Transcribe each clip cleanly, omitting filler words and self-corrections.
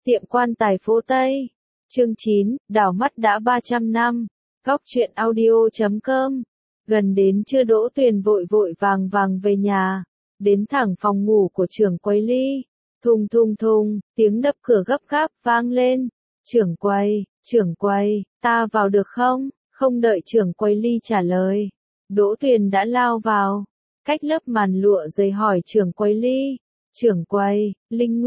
Tiệm quan tài phố Tây. Chương 9, đảo mắt đã 300 năm. Góc truyện audio.com. Gần đến trưa Đỗ Tuyền vội vội vàng vàng về nhà, đến thẳng phòng ngủ của trưởng quầy Ly. Thùng thùng thùng, tiếng đập cửa gấp gáp vang lên. Trưởng quầy, ta vào được không? Không đợi trưởng quầy Ly trả lời, Đỗ Tuyền đã lao vào, cách lớp màn lụa dày hỏi trưởng quầy Ly. Trưởng quầy, linh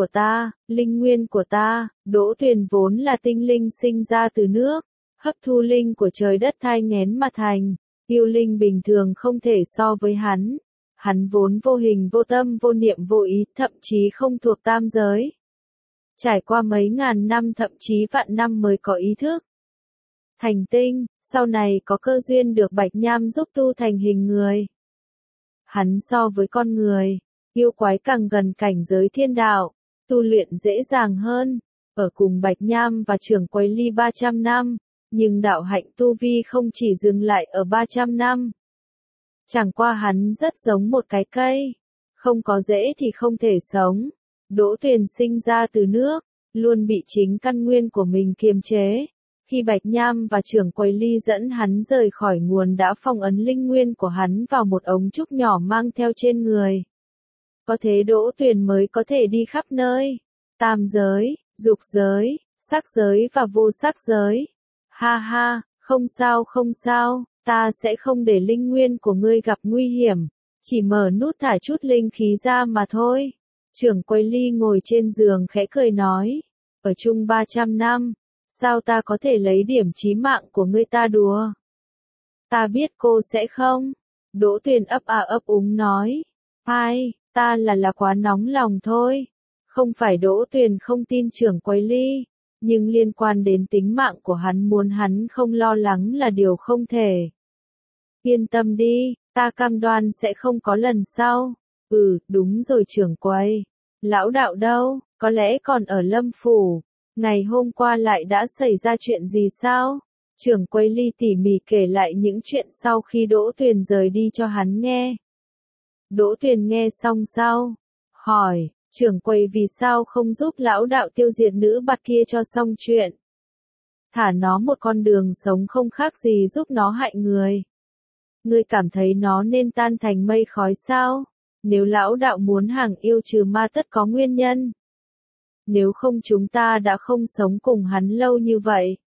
nguyên của ta, Đỗ Tuyền vốn là tinh linh sinh ra từ nước, hấp thu linh của trời đất thai nghén mà thành, yêu linh bình thường không thể so với hắn. Hắn vốn vô hình vô tâm vô niệm vô ý, thậm chí không thuộc tam giới. Trải qua mấy ngàn năm thậm chí vạn năm mới có ý thức. Thành tinh, sau này có cơ duyên được Bạch Nham giúp tu thành hình người. Hắn so với con người, yêu quái càng gần cảnh giới thiên đạo, tu luyện dễ dàng hơn, ở cùng Bạch Nham và trưởng quầy Ly 300 năm, nhưng đạo hạnh tu vi không chỉ dừng lại ở 300 năm. Chẳng qua hắn rất giống một cái cây, không có rễ thì không thể sống. Đỗ Tuyền sinh ra từ nước, luôn bị chính căn nguyên của mình kiềm chế. Khi Bạch Nham và trưởng quầy Ly dẫn hắn rời khỏi nguồn đã phong ấn linh nguyên của hắn vào một ống trúc nhỏ mang theo trên người. Có thế Đỗ Tuyền mới có thể đi khắp nơi. Tam giới, dục giới, sắc giới và vô sắc giới. Ha ha, không sao, ta sẽ không để linh nguyên của ngươi gặp nguy hiểm. Chỉ mở nút thả chút linh khí ra mà thôi. Trưởng quầy Ly ngồi trên giường khẽ cười nói. Ở chung 300 năm, sao ta có thể lấy điểm chí mạng của ngươi ta đùa? Ta biết cô sẽ không. Đỗ Tuyền ấp úng nói. Ai, ta là quá nóng lòng thôi. Không phải Đỗ Tuyền không tin trưởng quầy Ly, nhưng liên quan đến tính mạng của hắn muốn hắn không lo lắng là điều không thể. Yên tâm đi, ta cam đoan sẽ không có lần sau. Đúng rồi trưởng quầy. Lão đạo đâu, có lẽ còn ở Lâm Phủ. Ngày hôm qua lại đã xảy ra chuyện gì sao? Trưởng quầy Ly tỉ mỉ kể lại những chuyện sau khi Đỗ Tuyền rời đi cho hắn nghe. Đỗ Tuyền nghe xong sau, hỏi, trưởng quầy vì sao không giúp lão đạo tiêu diệt nữ bạt kia cho xong chuyện? Thả nó một con đường sống không khác gì giúp nó hại người. Ngươi cảm thấy nó nên tan thành mây khói sao? Nếu lão đạo muốn hàng yêu trừ ma tất có nguyên nhân. Nếu không chúng ta đã không sống cùng hắn lâu như vậy.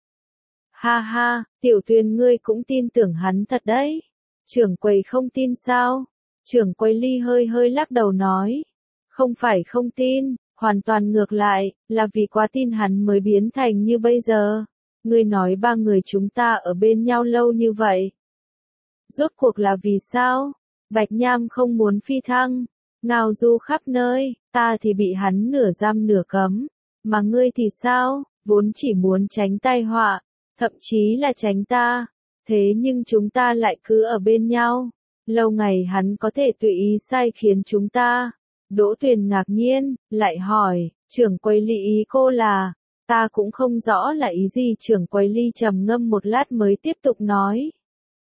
Ha ha, Tiểu Tuyền ngươi cũng tin tưởng hắn thật đấy. Trưởng quầy không tin sao? Trưởng quầy Ly hơi lắc đầu nói. Không phải không tin, hoàn toàn ngược lại, là vì quá tin hắn mới biến thành như bây giờ. Ngươi nói ba người chúng ta ở bên nhau lâu như vậy. Rốt cuộc là vì sao? Bạch Nham không muốn phi thăng, ngao du khắp nơi, ta thì bị hắn nửa giam nửa cấm. Mà ngươi thì sao? Vốn chỉ muốn tránh tai họa, thậm chí là tránh ta. Thế nhưng chúng ta lại cứ ở bên nhau. Lâu ngày hắn có thể tùy ý sai khiến chúng ta. Đỗ Tuyền ngạc nhiên, lại hỏi, trưởng quầy Ly ý cô là, ta cũng không rõ là ý gì. Trưởng quầy Ly trầm ngâm một lát mới tiếp tục nói.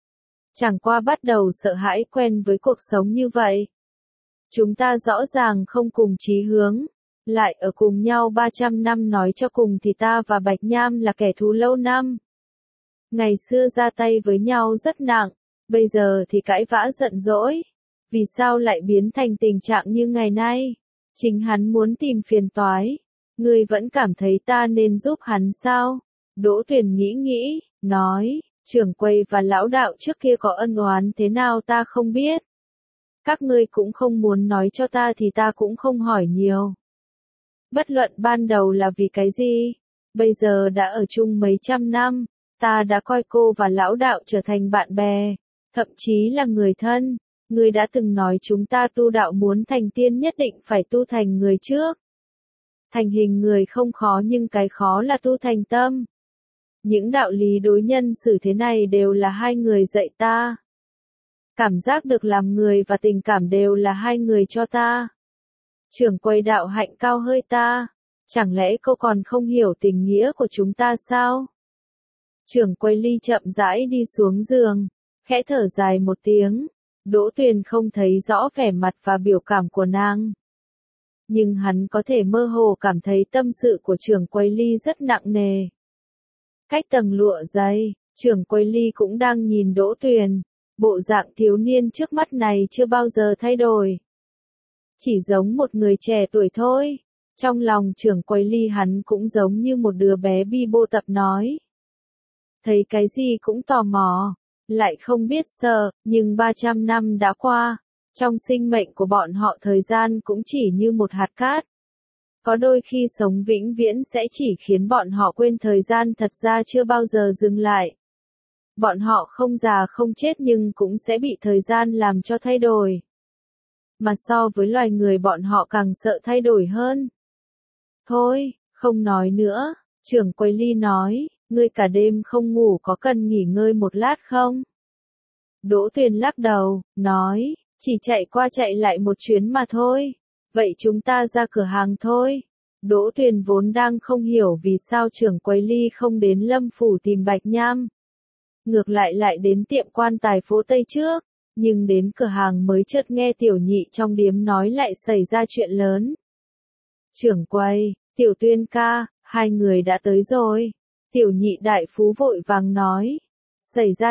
Chẳng qua bắt đầu sợ hãi quen với cuộc sống như vậy. Chúng ta rõ ràng không cùng chí hướng, lại ở cùng nhau 300 năm, nói cho cùng thì ta và Bạch Nham là kẻ thù lâu năm. Ngày xưa ra tay với nhau rất nặng, bây giờ thì cãi vã giận dỗi. Vì sao lại biến thành tình trạng như ngày nay? Chính hắn muốn tìm phiền toái. Ngươi vẫn cảm thấy ta nên giúp hắn sao? Đỗ Tuyền nghĩ, nói, trưởng quầy và lão đạo trước kia có ân oán thế nào ta không biết. Các ngươi cũng không muốn nói cho ta thì ta cũng không hỏi nhiều. Bất luận ban đầu là vì cái gì, bây giờ đã ở chung mấy trăm năm, ta đã coi cô và lão đạo trở thành bạn bè, thậm chí là người thân. Ngươi đã từng nói chúng ta tu đạo muốn thành tiên nhất định phải tu thành người trước. Thành hình người không khó nhưng cái khó là tu thành tâm. Những đạo lý đối nhân xử thế này đều là hai người dạy ta. Cảm giác được làm người và tình cảm đều là hai người cho ta. Trưởng quầy đạo hạnh cao hơi ta. Chẳng lẽ cô còn không hiểu tình nghĩa của chúng ta sao? Trưởng quầy Ly chậm rãi đi xuống giường, khẽ thở dài một tiếng. Đỗ Tuyền không thấy rõ vẻ mặt và biểu cảm của nàng. nhưng hắn có thể mơ hồ cảm thấy tâm sự của trưởng quầy Ly rất nặng nề. Cách tầng lụa dày, trưởng quầy Ly cũng đang nhìn Đỗ Tuyền, bộ dạng thiếu niên trước mắt này chưa bao giờ thay đổi. Chỉ giống một người trẻ tuổi thôi. Trong lòng trưởng quầy Ly hắn cũng giống như một đứa bé bi bô tập nói. Thấy cái gì cũng tò mò, lại không biết sợ, nhưng 300 năm đã qua, trong sinh mệnh của bọn họ thời gian cũng chỉ như một hạt cát. Có đôi khi sống vĩnh viễn sẽ chỉ khiến bọn họ quên thời gian thật ra chưa bao giờ dừng lại. Bọn họ không già không chết nhưng cũng sẽ bị thời gian làm cho thay đổi. Mà so với loài người bọn họ càng sợ thay đổi hơn. Thôi, không nói nữa, trưởng quầy Ly nói, ngươi cả đêm không ngủ có cần nghỉ ngơi một lát không? Đỗ Tuyền lắc đầu, nói, chỉ chạy qua chạy lại một chuyến mà thôi. Vậy chúng ta ra cửa hàng thôi. Đỗ Tuyền vốn đang không hiểu vì sao trưởng quầy Ly không đến Lâm Phủ tìm Bạch Nham. Ngược lại lại đến tiệm quan tài phố Tây trước, nhưng đến cửa hàng mới chợt nghe Tiểu Nhị trong điếm nói lại xảy ra chuyện lớn. Trưởng quầy, Tiểu Tuyên ca, hai người đã tới rồi. Tiểu Nhị đại phú vội vàng nói. Xảy ra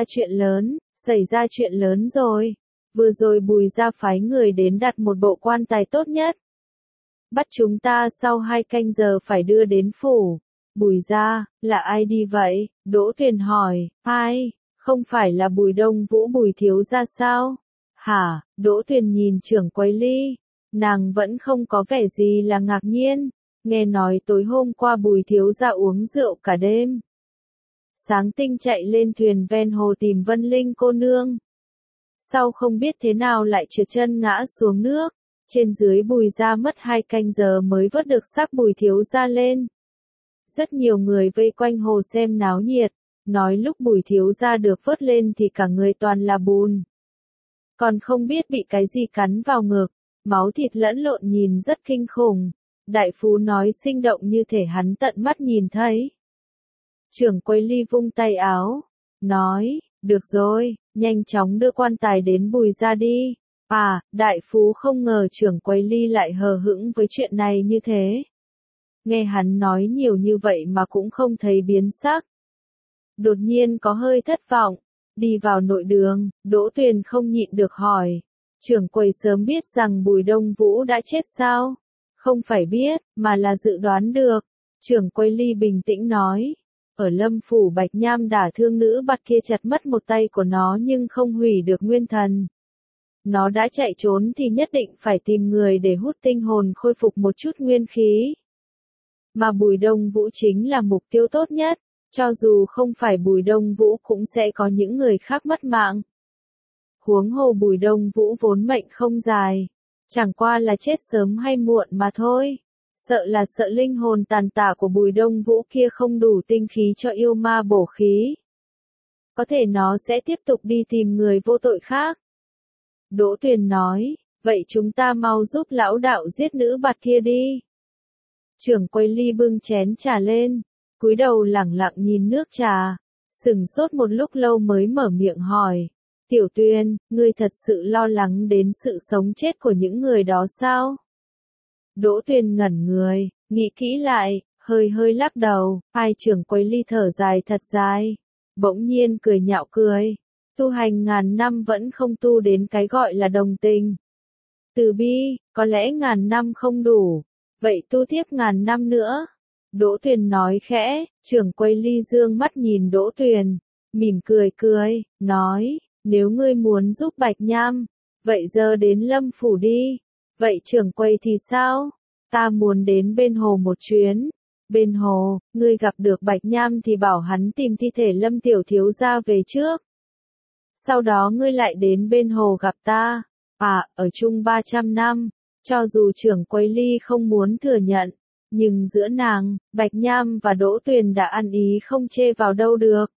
chuyện lớn rồi. Vừa rồi Bùi gia phái người đến đặt một bộ quan tài tốt nhất. Bắt chúng ta sau 2 canh giờ phải đưa đến phủ. Bùi gia, là ai đi vậy? Đỗ Tuyền hỏi, ai? Không phải là Bùi Đông Vũ Bùi thiếu gia sao? Hả? Đỗ Tuyền nhìn trưởng quầy Ly. Nàng vẫn không có vẻ gì là ngạc nhiên. Nghe nói tối hôm qua Bùi thiếu gia uống rượu cả đêm. Sáng tinh chạy lên thuyền ven hồ tìm Vân Linh cô nương. Sau không biết thế nào lại trượt chân ngã xuống nước. Trên dưới Bùi gia mất 2 canh giờ mới vớt được xác Bùi thiếu gia lên. Rất nhiều người vây quanh hồ xem náo nhiệt. Nói lúc Bùi thiếu gia được vớt lên thì cả người toàn là bùn. Còn không biết bị cái gì cắn vào ngực. Máu thịt lẫn lộn nhìn rất kinh khủng. Đại phú nói sinh động như thể hắn tận mắt nhìn thấy. Trưởng quầy Ly vung tay áo. Nói, được rồi, nhanh chóng đưa quan tài đến Bùi gia đi. À, đại phú không ngờ trưởng quầy Ly lại hờ hững với chuyện này như thế. Nghe hắn nói nhiều như vậy mà cũng không thấy biến sắc. Đột nhiên có hơi thất vọng. Đi vào nội đường, Đỗ Tuyền không nhịn được hỏi. Trưởng quầy sớm biết rằng Bùi Đông Vũ đã chết sao? Không phải biết, mà là dự đoán được. Trưởng quầy Ly bình tĩnh nói. Ở Lâm Phủ Bạch Nham đả thương nữ bạt kia chặt mất một tay của nó nhưng không hủy được nguyên thần. Nó đã chạy trốn thì nhất định phải tìm người để hút tinh hồn khôi phục một chút nguyên khí. Mà Bùi Đông Vũ chính là mục tiêu tốt nhất. Cho dù không phải Bùi Đông Vũ cũng sẽ có những người khác mất mạng. Huống hồ Bùi Đông Vũ vốn mệnh không dài. Chẳng qua là chết sớm hay muộn mà thôi. Sợ là sợ linh hồn tàn tạ của Bùi Đông Vũ kia không đủ tinh khí cho yêu ma bổ khí. Có thể nó sẽ tiếp tục đi tìm người vô tội khác. Đỗ Tuyền nói, vậy chúng ta mau giúp lão đạo giết nữ bạt kia đi. Trưởng quầy Ly bưng chén trà lên, cúi đầu lẳng lặng nhìn nước trà, sững sốt một lúc lâu mới mở miệng hỏi. Tiểu Tuyên, ngươi thật sự lo lắng đến sự sống chết của những người đó sao? Đỗ Tuyền ngẩn người, nghĩ kỹ lại, hơi lắc đầu, hai trưởng quầy Ly thở dài thật dài, bỗng nhiên cười nhạo cười. Tu hành ngàn năm vẫn không tu đến cái gọi là đồng tình. Từ bi, có lẽ ngàn năm không đủ, vậy tu tiếp ngàn năm nữa. Đỗ Tuyền nói khẽ, trưởng quầy Ly dương mắt nhìn Đỗ Tuyền, mỉm cười, nói, nếu ngươi muốn giúp Bạch Nham, vậy giờ đến Lâm Phủ đi. Vậy trưởng quầy thì sao? Ta muốn đến bên hồ một chuyến. Bên hồ, ngươi gặp được Bạch Nham thì bảo hắn tìm thi thể Lâm tiểu thiếu gia về trước. Sau đó ngươi lại đến bên hồ gặp ta. À, ở chung 300 năm, cho dù trưởng quầy Ly không muốn thừa nhận, nhưng giữa nàng, Bạch Nham và Đỗ Tuyền đã ăn ý không chê vào đâu được.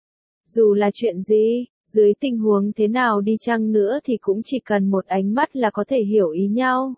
Dù là chuyện gì, dưới tình huống thế nào đi chăng nữa thì cũng chỉ cần một ánh mắt là có thể hiểu ý nhau.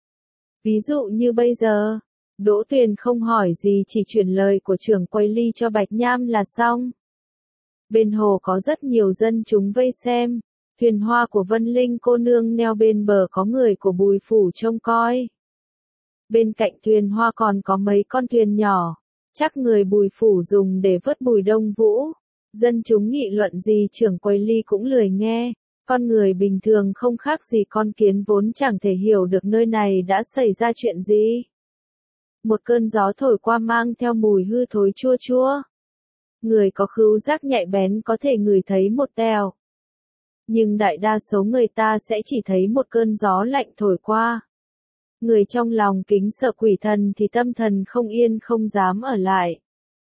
Ví dụ như bây giờ, Đỗ Tuyền không hỏi gì chỉ chuyển lời của trưởng quầy Ly cho Bạch Nham là xong. Bên hồ có rất nhiều dân chúng vây xem, thuyền hoa của Vân Linh cô nương neo bên bờ có người của Bùi Phủ trông coi. Bên cạnh thuyền hoa còn có mấy con thuyền nhỏ, chắc người Bùi phủ dùng để vớt Bùi Đông Vũ. Dân chúng nghị luận gì trưởng quầy Ly cũng lười nghe, con người bình thường không khác gì con kiến vốn chẳng thể hiểu được nơi này đã xảy ra chuyện gì. Một cơn gió thổi qua mang theo mùi hư thối chua chua. Người có khứu giác nhạy bén có thể ngửi thấy một tèo. Nhưng đại đa số người ta sẽ chỉ thấy một cơn gió lạnh thổi qua. Người trong lòng kính sợ quỷ thần thì tâm thần không yên không dám ở lại.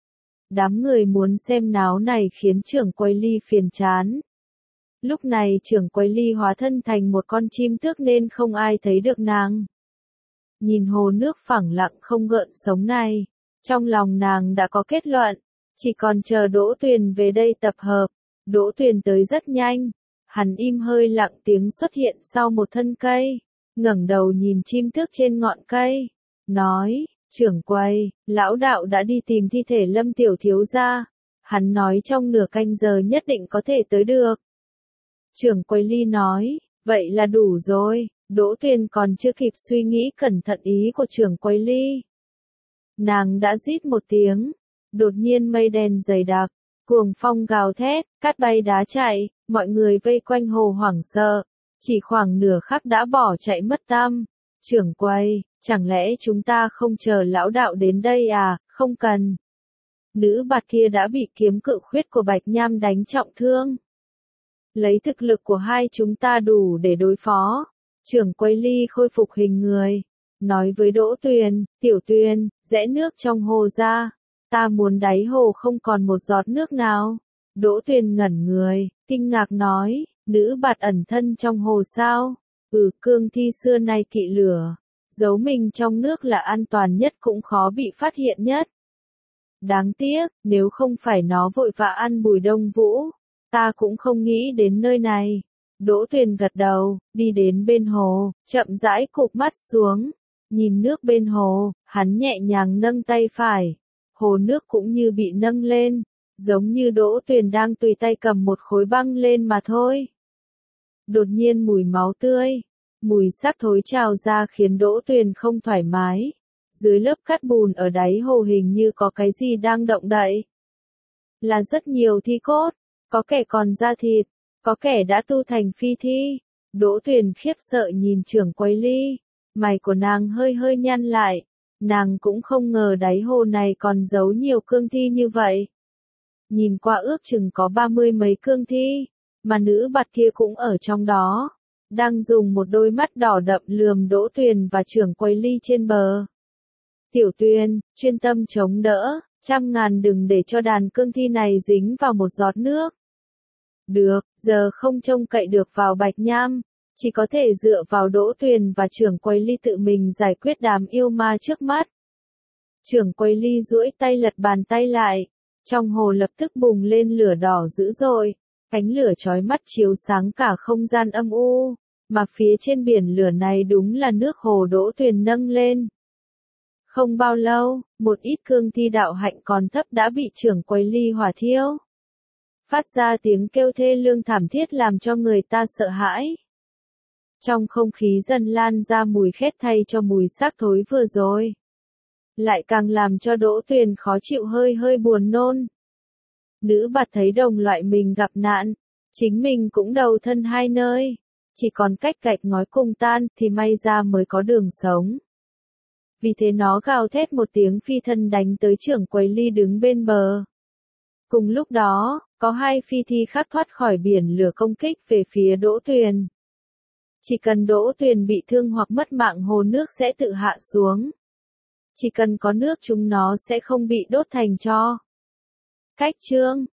Đám người muốn xem náo này khiến trưởng quầy Ly phiền chán. Lúc này trưởng quầy Ly hóa thân thành một con chim tước nên không ai thấy được nàng. Nhìn hồ nước phẳng lặng không gợn sóng này, trong lòng nàng đã có kết luận, chỉ còn chờ Đỗ Tuyền về đây tập hợp. Đỗ Tuyền tới rất nhanh, hắn im hơi lặng tiếng xuất hiện sau một thân cây, ngẩng đầu nhìn chim tước trên ngọn cây, nói, trưởng quầy, lão đạo đã đi tìm thi thể Lâm tiểu thiếu gia, hắn nói trong nửa canh giờ nhất định có thể tới được. Trưởng quầy Ly nói, vậy là đủ rồi. Đỗ Tuyền còn chưa kịp suy nghĩ cẩn thận ý của trưởng quầy Ly. Nàng đã rít một tiếng, đột nhiên mây đen dày đặc, cuồng phong gào thét, cát bay đá chạy, mọi người vây quanh hồ hoảng sợ, chỉ khoảng nửa khắc đã bỏ chạy mất tăm. Trưởng quầy, chẳng lẽ chúng ta không chờ lão đạo đến đây à? Không cần. Nữ bạt kia đã bị kiếm cự khuyết của Bạch Nham đánh trọng thương. Lấy thực lực của hai chúng ta đủ để đối phó. Trưởng quầy Ly khôi phục hình người, nói với Đỗ Tuyền, tiểu Tuyền, rẽ nước trong hồ ra, ta muốn đáy hồ không còn một giọt nước nào. Đỗ Tuyền ngẩn người, kinh ngạc nói, nữ bạt ẩn thân trong hồ sao? Cương thi xưa nay kỵ lửa, giấu mình trong nước là an toàn nhất cũng khó bị phát hiện nhất. Đáng tiếc, nếu không phải nó vội vã ăn Bùi Đông Vũ, ta cũng không nghĩ đến nơi này. Đỗ Tuyền gật đầu, đi đến bên hồ, chậm rãi cụp mắt xuống, nhìn nước bên hồ, hắn nhẹ nhàng nâng tay phải, hồ nước cũng như bị nâng lên, giống như Đỗ Tuyền đang tùy tay cầm một khối băng lên mà thôi. Đột nhiên mùi máu tươi, mùi xác thối trào ra khiến Đỗ Tuyền không thoải mái, dưới lớp cát bùn ở đáy hồ hình như có cái gì đang động đậy. Là rất nhiều thi cốt, có kẻ còn da thịt. Có kẻ đã tu thành phi thi. Đỗ Tuyền khiếp sợ nhìn trưởng quầy Ly, mày của nàng hơi hơi nhăn lại, nàng cũng không ngờ đáy hồ này còn giấu nhiều cương thi như vậy. Nhìn qua ước chừng có 30 mấy cương thi, mà nữ bạt kia cũng ở trong đó, đang dùng một đôi mắt đỏ đậm lườm Đỗ Tuyền và trưởng quầy Ly trên bờ. Tiểu Tuyền, chuyên tâm chống đỡ, trăm ngàn đừng để cho đàn cương thi này dính vào một giọt nước. Được, giờ không trông cậy được vào Bạch Nham, chỉ có thể dựa vào Đỗ Tuyền và trưởng quầy Ly tự mình giải quyết đám yêu ma trước mắt. Trưởng quầy Ly duỗi tay lật bàn tay lại, trong hồ lập tức bùng lên lửa đỏ dữ dội, ánh lửa chói mắt chiếu sáng cả không gian âm u, mà phía trên biển lửa này đúng là nước hồ Đỗ Tuyền nâng lên. Không bao lâu, một ít cương thi đạo hạnh còn thấp đã bị trưởng quầy Ly hỏa thiêu. Phát ra tiếng kêu thê lương thảm thiết làm cho người ta sợ hãi. Trong không khí dần lan ra mùi khét thay cho mùi xác thối vừa rồi. Lại càng làm cho Đỗ Tuyền khó chịu hơi hơi buồn nôn. Nữ bạt thấy đồng loại mình gặp nạn, chính mình cũng đầu thân hai nơi, chỉ còn cách gạch ngói cùng tan thì may ra mới có đường sống. Vì thế nó gào thét một tiếng phi thân đánh tới trưởng quầy Ly đứng bên bờ. Cùng lúc đó, có hai phi thi khác thoát khỏi biển lửa công kích về phía Đỗ Tuyền. Chỉ cần Đỗ Tuyền bị thương hoặc mất mạng hồ nước sẽ tự hạ xuống. Chỉ cần có nước chúng nó sẽ không bị đốt thành tro. Cách chương